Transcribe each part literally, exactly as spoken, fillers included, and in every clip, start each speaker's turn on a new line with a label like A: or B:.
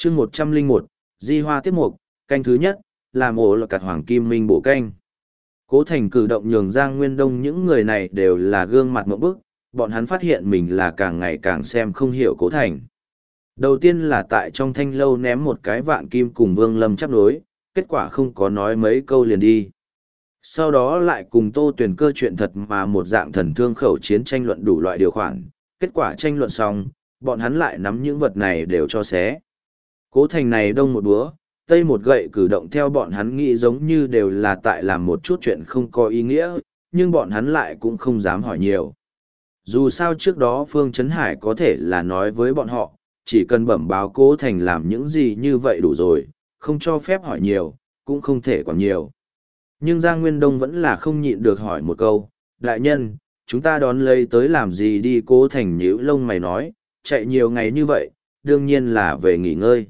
A: chương một trăm linh một, Di Hoa Tiếp Mục, canh thứ nhất, làm ổ là cặt hoàng kim minh bổ canh. Cố Thành cử động nhường Giang Nguyên Đông những người này đều là gương mặt ngộp bức, bọn hắn phát hiện mình là càng ngày càng xem không hiểu Cố Thành. Đầu tiên là tại trong thanh lâu ném một cái vạn kim cùng Vương Lâm chấp đối, kết quả không có nói mấy câu liền đi. Sau đó lại cùng Tô Tuyền Cơ chuyện thật mà một dạng thần thương khẩu chiến tranh luận đủ loại điều khoản, kết quả tranh luận xong, bọn hắn lại nắm những vật này đều cho xé. Cố Thành này đông một búa, tây một gậy cử động theo bọn hắn nghĩ giống như đều là tại làm một chút chuyện không có ý nghĩa, nhưng bọn hắn lại cũng không dám hỏi nhiều. Dù sao trước đó Phương Trấn Hải có thể là nói với bọn họ, chỉ cần bẩm báo Cố Thành làm những gì như vậy đủ rồi, không cho phép hỏi nhiều, cũng không thể quản nhiều. Nhưng Giang Nguyên Đông vẫn là không nhịn được hỏi một câu, đại nhân, chúng ta đón lấy tới làm gì đi? Cố Thành nhíu lông mày nói, chạy nhiều ngày như vậy, đương nhiên là về nghỉ ngơi.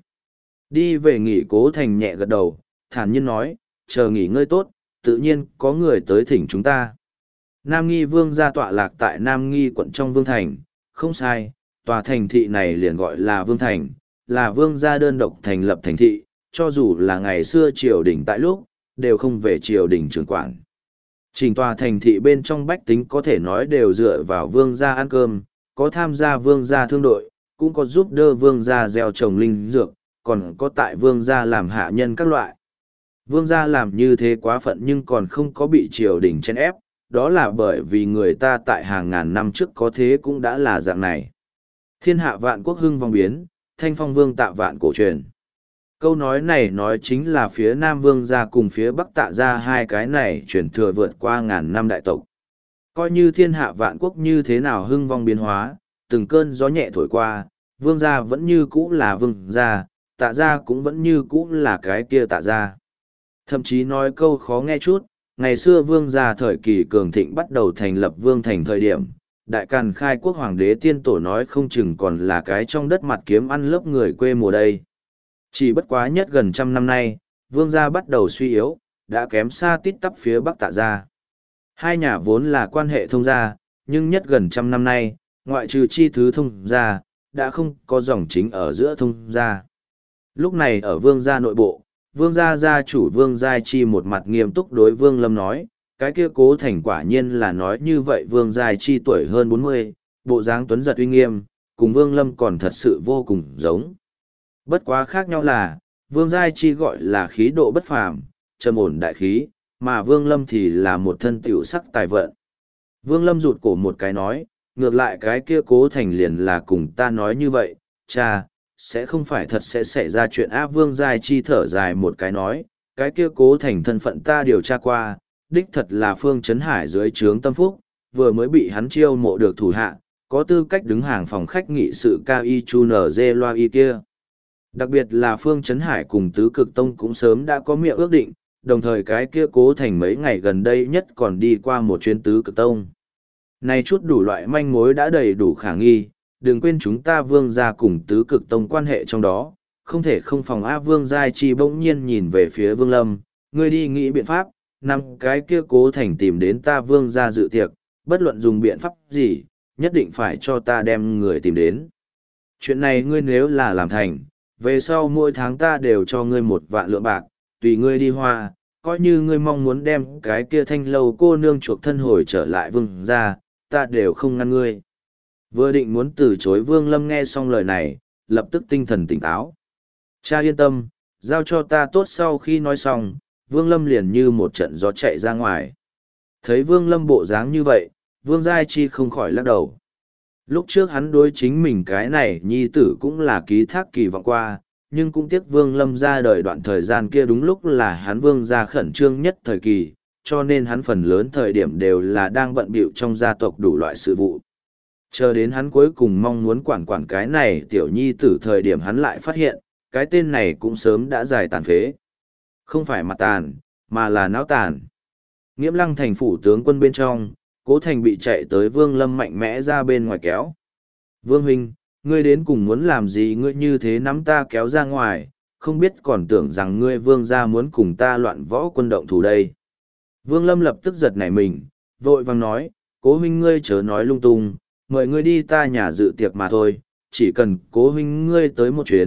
A: Đi về nghỉ. Cố Thành nhẹ gật đầu, thản nhiên nói, chờ nghỉ ngơi tốt, tự nhiên có người tới thỉnh chúng ta. Nam Nghi Vương gia tọa lạc tại Nam Nghi quận trong Vương Thành, không sai, tòa thành thị này liền gọi là Vương Thành, là Vương gia đơn độc thành lập thành thị, cho dù là ngày xưa triều đình tại lúc, đều không về triều đình trưởng quản. Trình tòa thành thị bên trong bách tính có thể nói đều dựa vào Vương gia ăn cơm, có tham gia Vương gia thương đội, cũng có giúp đỡ Vương gia gieo trồng linh dược, còn có tại Vương gia làm hạ nhân các loại. Vương gia làm như thế quá phận nhưng còn không có bị triều đình chen ép, đó là bởi vì người ta tại hàng ngàn năm trước có thế cũng đã là dạng này. Thiên hạ vạn quốc hưng vong biến, thanh phong vương tạ vạn cổ truyền. Câu nói này nói chính là phía Nam Vương gia cùng phía Bắc Tạ gia hai cái này truyền thừa vượt qua ngàn năm đại tộc. Coi như thiên hạ vạn quốc như thế nào hưng vong biến hóa, từng cơn gió nhẹ thổi qua, Vương gia vẫn như cũ là Vương gia, Tạ gia cũng vẫn như cũ là cái kia Tạ gia. Thậm chí nói câu khó nghe chút, ngày xưa Vương gia thời kỳ cường thịnh bắt đầu thành lập Vương thành thời điểm, Đại Càn khai quốc hoàng đế tiên tổ nói không chừng còn là cái trong đất mặt kiếm ăn lớp người quê mùa đây. Chỉ bất quá nhất gần trăm năm nay, Vương gia bắt đầu suy yếu, đã kém xa tít tắp phía Bắc Tạ gia. Hai nhà vốn là quan hệ thông gia, nhưng nhất gần trăm năm nay, ngoại trừ chi thứ thông gia, đã không có dòng chính ở giữa thông gia. Lúc này ở Vương gia nội bộ, Vương gia gia chủ Vương Giai Chi một mặt nghiêm túc đối Vương Lâm nói, cái kia Cố Thành quả nhiên là nói như vậy. Vương Giai Chi tuổi hơn bốn mươi, bộ dáng tuấn giật uy nghiêm, cùng Vương Lâm còn thật sự vô cùng giống. Bất quá khác nhau là, Vương Giai Chi gọi là khí độ bất phàm, trầm ổn đại khí, mà Vương Lâm thì là một thân tiểu sắc tài vận. Vương Lâm rụt cổ một cái nói, ngược lại cái kia Cố Thành liền là cùng ta nói như vậy, cha, sẽ không phải thật sẽ xảy ra chuyện áp. Vương Giai Chi thở dài một cái nói, cái kia Cố Thành thân phận ta điều tra qua, đích thật là Phương Trấn Hải dưới trướng tâm phúc, vừa mới bị hắn chiêu mộ được thủ hạ, có tư cách đứng hàng phòng khách nghị sự cao y chu nở dê loa y kia. Đặc biệt là Phương Trấn Hải cùng Tứ Cực Tông cũng sớm đã có miệng ước định, đồng thời cái kia Cố Thành mấy ngày gần đây nhất còn đi qua một chuyến Tứ Cực Tông. Này chút đủ loại manh mối đã đầy đủ khả nghi, đừng quên chúng ta Vương gia cùng Tứ Cực Tông quan hệ trong đó, không thể không phòng áp. Vương Giai Chi bỗng nhiên nhìn về phía Vương Lâm, ngươi đi nghĩ biện pháp, năm cái kia Cố Thành tìm đến ta Vương gia dự tiệc, bất luận dùng biện pháp gì, nhất định phải cho ta đem người tìm đến. Chuyện này ngươi nếu là làm thành, về sau mỗi tháng ta đều cho ngươi một vạn lượng bạc, tùy ngươi đi hoa, coi như ngươi mong muốn đem cái kia thanh lâu cô nương chuộc thân hồi trở lại Vương gia, ta đều không ngăn ngươi. Vừa định muốn từ chối, Vương Lâm nghe xong lời này, lập tức tinh thần tỉnh táo. Cha yên tâm, giao cho ta tốt. Sau khi nói xong, Vương Lâm liền như một trận gió chạy ra ngoài. Thấy Vương Lâm bộ dáng như vậy, Vương Giai Chi không khỏi lắc đầu. Lúc trước hắn đối chính mình cái này nhi tử cũng là ký thác kỳ vọng qua, nhưng cũng tiếc Vương Lâm ra đời đoạn thời gian kia đúng lúc là hắn Vương gia khẩn trương nhất thời kỳ, cho nên hắn phần lớn thời điểm đều là đang bận bịu trong gia tộc đủ loại sự vụ. Chờ đến hắn cuối cùng mong muốn quản quản cái này tiểu nhi tử thời điểm, hắn lại phát hiện, cái tên này cũng sớm đã dài tàn phế. Không phải mặt tàn, mà là não tàn. Nghiễm Lăng thành phủ tướng quân bên trong, Cố Thành bị chạy tới Vương Lâm mạnh mẽ ra bên ngoài kéo. Vương huynh, ngươi đến cùng muốn làm gì? Ngươi như thế nắm ta kéo ra ngoài, không biết còn tưởng rằng ngươi Vương gia muốn cùng ta loạn võ quân động thủ đây. Vương Lâm lập tức giật nảy mình, vội vàng nói, Cố huynh ngươi chớ nói lung tung, mời ngươi đi ta nhà dự tiệc mà thôi, chỉ cần Cố huynh ngươi tới một chuyến,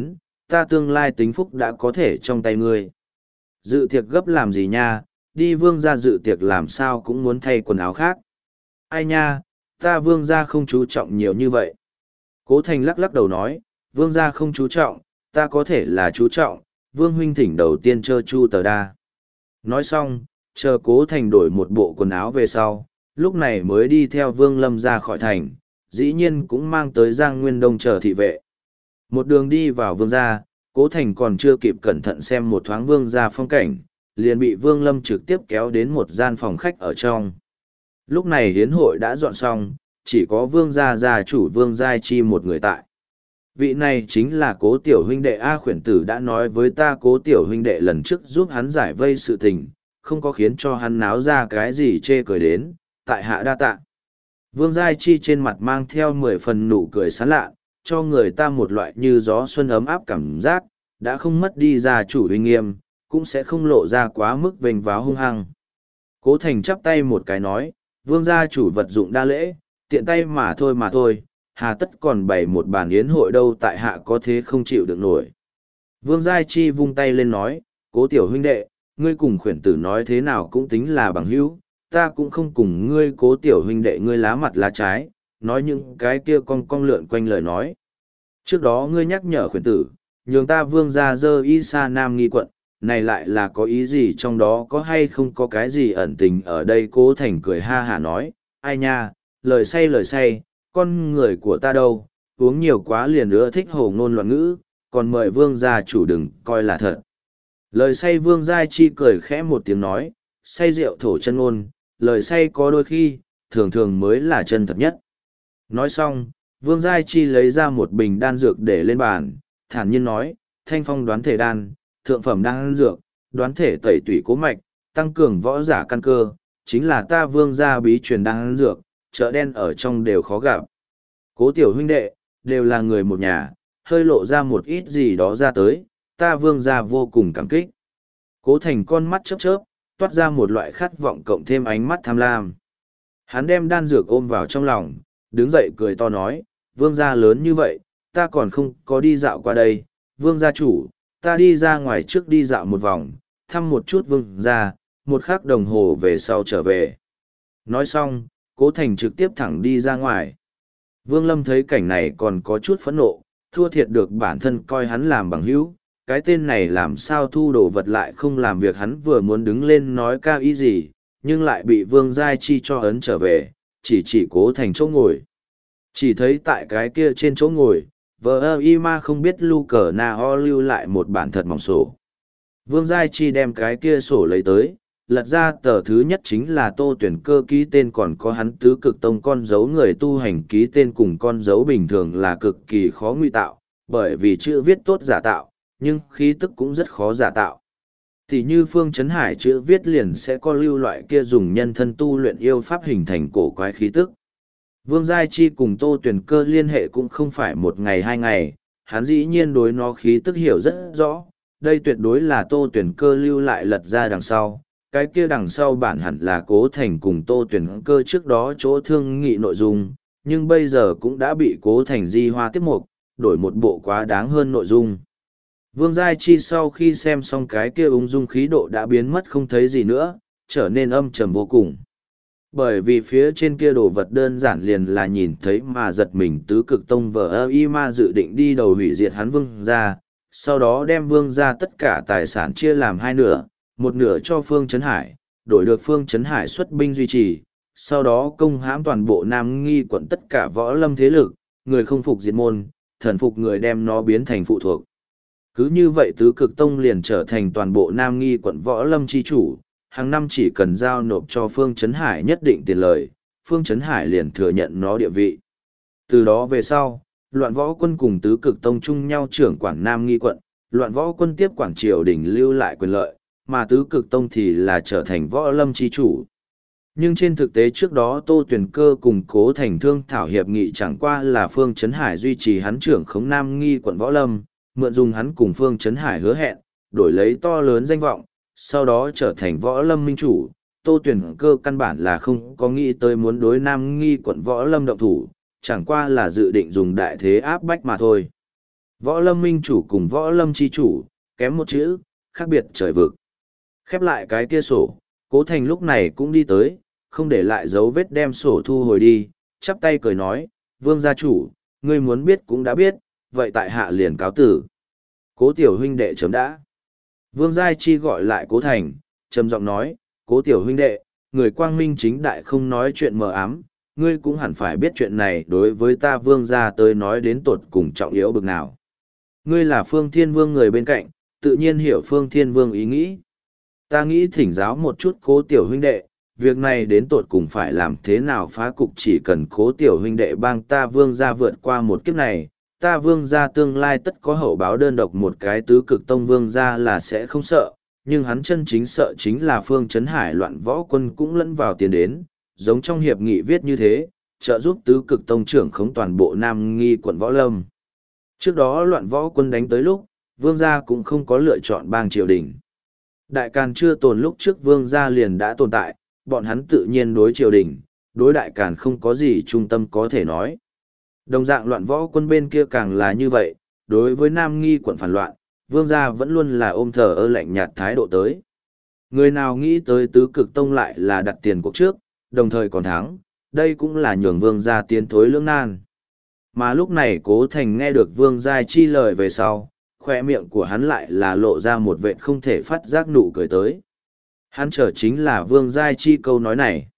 A: ta tương lai tính phúc đã có thể trong tay ngươi. Dự tiệc gấp làm gì nha, đi vương gia dự tiệc làm sao cũng muốn thay quần áo khác. Ai nha, ta vương gia không chú trọng nhiều như vậy. Cố Thành lắc lắc đầu nói, vương gia không chú trọng, ta có thể là chú trọng, vương huynh thỉnh đầu tiên chơ chu tờ đa. Nói xong, chờ Cố Thành đổi một bộ quần áo về sau, lúc này mới đi theo vương lâm ra khỏi thành, dĩ nhiên cũng mang tới Giang Nguyên Đông chờ thị vệ. Một đường đi vào vương gia, Cố Thành còn chưa kịp cẩn thận xem một thoáng vương gia phong cảnh, liền bị vương lâm trực tiếp kéo đến một gian phòng khách ở trong. Lúc này hiến hội đã dọn xong, chỉ có vương gia gia chủ vương giai chi một người tại. Vị này chính là Cố tiểu huynh đệ A Khuyển Tử đã nói với ta Cố tiểu huynh đệ lần trước giúp hắn giải vây sự tình, không có khiến cho hắn náo ra cái gì chê cười đến, tại hạ đa tạ. Vương giai chi trên mặt mang theo mười phần nụ cười sán lạ, cho người ta một loại như gió xuân ấm áp cảm giác, đã không mất đi gia chủ uy nghiêm, cũng sẽ không lộ ra quá mức vênh váo hung hăng. Cố Thành chắp tay một cái nói, vương gia chủ vật dụng đa lễ, tiện tay mà thôi mà thôi, hà tất còn bày một bàn yến hội đâu tại hạ có thế không chịu được nổi. Vương Giai Chi vung tay lên nói, Cố tiểu huynh đệ, ngươi cùng Khuyển Tử nói thế nào cũng tính là bằng hữu, ta cũng không cùng ngươi Cố tiểu huynh đệ ngươi lá mặt lá trái, nói những cái kia cong cong lượn quanh lời nói. Trước đó ngươi nhắc nhở Khuyển Tử, nhường ta vương gia dơ y sa nam nghi quận, này lại là có ý gì trong đó có hay không có cái gì ẩn tình ở đây. Cố Thành cười ha hả nói, ai nha, lời say lời say, con người của ta đâu, uống nhiều quá liền nữa thích hồ ngôn loạn ngữ, còn mời vương gia chủ đừng coi là thật. Lời say vương giai chi cười khẽ một tiếng nói, say rượu thổ chân ngôn, lời say có đôi khi, thường thường mới là chân thật nhất. Nói xong, vương giai chi lấy ra một bình đan dược để lên bàn, thản nhiên nói, thanh phong đoán thể đan, thượng phẩm đan dược, đoán thể tẩy tủy cố mạch, tăng cường võ giả căn cơ, chính là ta vương gia bí truyền đan dược, chợ đen ở trong đều khó gặp. Cố tiểu huynh đệ, đều là người một nhà, hơi lộ ra một ít gì đó ra tới, ta vương gia vô cùng cảm kích. Cố Thành con mắt chớp chớp, toát ra một loại khát vọng cộng thêm ánh mắt tham lam. Hắn đem đan dược ôm vào trong lòng, đứng dậy cười to nói, vương gia lớn như vậy, ta còn không có đi dạo qua đây, vương gia chủ, ta đi ra ngoài trước đi dạo một vòng, thăm một chút vương gia, một khắc đồng hồ về sau trở về. Nói xong, Cố Thành trực tiếp thẳng đi ra ngoài. Vương Lâm thấy cảnh này còn có chút phẫn nộ, thua thiệt được bản thân coi hắn làm bằng hữu, cái tên này làm sao thu đồ vật lại không làm việc hắn vừa muốn đứng lên nói cao ý gì, nhưng lại bị Vương Giai Chi cho ấn trở về, chỉ chỉ Cố Thành chỗ ngồi. Chỉ thấy tại cái kia trên chỗ ngồi, vợ ơ y ma không biết lưu cờ na ho lưu lại một bản thật mỏng sổ. Vương Giai Chi đem cái kia sổ lấy tới, lật ra tờ thứ nhất chính là Tô Tuyển Cơ ký tên, còn có hắn tứ cực tông con dấu người tu hành ký tên cùng con dấu bình thường là cực kỳ khó nguy tạo, bởi vì chữ viết tốt giả tạo, nhưng khí tức cũng rất khó giả tạo. Thì như Phương Chấn Hải chữ viết liền sẽ có lưu loại kia dùng nhân thân tu luyện yêu pháp hình thành cổ quái khí tức. Vương Giai Chi cùng Tô Tuyển Cơ liên hệ cũng không phải một ngày hai ngày, hắn dĩ nhiên đối nó khí tức hiểu rất rõ, đây tuyệt đối là Tô Tuyển Cơ lưu lại lật ra đằng sau. Cái kia đằng sau bản hẳn là Cố Thành cùng Tô Tuyển Cơ trước đó chỗ thương nghị nội dung, nhưng bây giờ cũng đã bị Cố Thành di hoa tiếp mục, đổi một bộ quá đáng hơn nội dung. Vương Giai Chi sau khi xem xong cái kia ung dung khí độ đã biến mất không thấy gì nữa, trở nên âm trầm vô cùng. Bởi vì phía trên kia đồ vật đơn giản liền là nhìn thấy mà giật mình, tứ cực tông vợ ơ y ma dự định đi đầu hủy diệt hắn Vương gia, sau đó đem Vương gia tất cả tài sản chia làm hai nửa, một nửa cho Phương Chấn Hải, đổi được Phương Chấn Hải xuất binh duy trì, sau đó công hãm toàn bộ Nam Nghi quận tất cả võ lâm thế lực, người không phục diệt môn, thần phục người đem nó biến thành phụ thuộc. Cứ như vậy tứ cực tông liền trở thành toàn bộ Nam Nghi quận võ lâm chi chủ, hàng năm chỉ cần giao nộp cho Phương Chấn Hải nhất định tiền lời, Phương Chấn Hải liền thừa nhận nó địa vị. Từ đó về sau, loạn võ quân cùng tứ cực tông chung nhau trưởng quản Nam Nghi quận, loạn võ quân tiếp quản triều đình lưu lại quyền lợi, mà tứ cực tông thì là trở thành võ lâm chi chủ. Nhưng trên thực tế trước đó Tô Tuyển Cơ cùng Cố Thành thương thảo hiệp nghị chẳng qua là Phương Chấn Hải duy trì hắn trưởng khống Nam Nghi quận võ lâm, mượn dùng hắn cùng Phương Chấn Hải hứa hẹn, đổi lấy to lớn danh vọng, sau đó trở thành võ lâm minh chủ. Tô Tuyển Cơ căn bản là không có nghĩ tới muốn đối Nam Nghi quận võ lâm động thủ, chẳng qua là dự định dùng đại thế áp bách mà thôi. Võ lâm minh chủ cùng võ lâm chi chủ, kém một chữ, khác biệt trời vực. Khép lại cái kia sổ, Cố Thành lúc này cũng đi tới, không để lại dấu vết đem sổ thu hồi đi, chắp tay cười nói, Vương gia chủ, ngươi muốn biết cũng đã biết, vậy tại hạ liền cáo tử. Cố tiểu huynh đệ chấm đã. Vương Giai Chi gọi lại Cố Thành, trầm giọng nói, Cố tiểu huynh đệ, người quang minh chính đại không nói chuyện mờ ám, ngươi cũng hẳn phải biết chuyện này đối với ta Vương gia tới nói đến tột cùng trọng yếu bực nào. Ngươi là Phương Thiên Vương người bên cạnh, tự nhiên hiểu Phương Thiên Vương ý nghĩ. Ta nghĩ thỉnh giáo một chút Cố tiểu huynh đệ, việc này đến tột cùng phải làm thế nào phá cục, chỉ cần Cố tiểu huynh đệ bang ta Vương gia vượt qua một kiếp này, ta Vương gia tương lai tất có hậu báo, đơn độc một cái tứ cực tông Vương gia là sẽ không sợ, nhưng hắn chân chính sợ chính là Phương Trấn Hải loạn võ quân cũng lẫn vào tiền đến, giống trong hiệp nghị viết như thế, trợ giúp tứ cực tông trưởng khống toàn bộ Nam Nghi quận Võ Lâm. Trước đó loạn võ quân đánh tới lúc, Vương gia cũng không có lựa chọn bang triều đình. Đại Càn chưa tồn lúc trước Vương gia liền đã tồn tại, bọn hắn tự nhiên đối triều đình, đối Đại Càn không có gì trung tâm có thể nói. Đồng dạng loạn võ quân bên kia càng là như vậy, đối với Nam Nghi quận phản loạn, Vương gia vẫn luôn là ôm thờ ơ lạnh nhạt thái độ tới. Người nào nghĩ tới tứ cực tông lại là đặt tiền cuộc trước, đồng thời còn thắng, đây cũng là nhường Vương gia tiến thối lưỡng nan. Mà lúc này Cố Thành nghe được Vương Giai Chi lời về sau, khoe miệng của hắn lại là lộ ra một vệt không thể phát giác nụ cười tới. Hắn chờ chính là Vương Giai Chi câu nói này.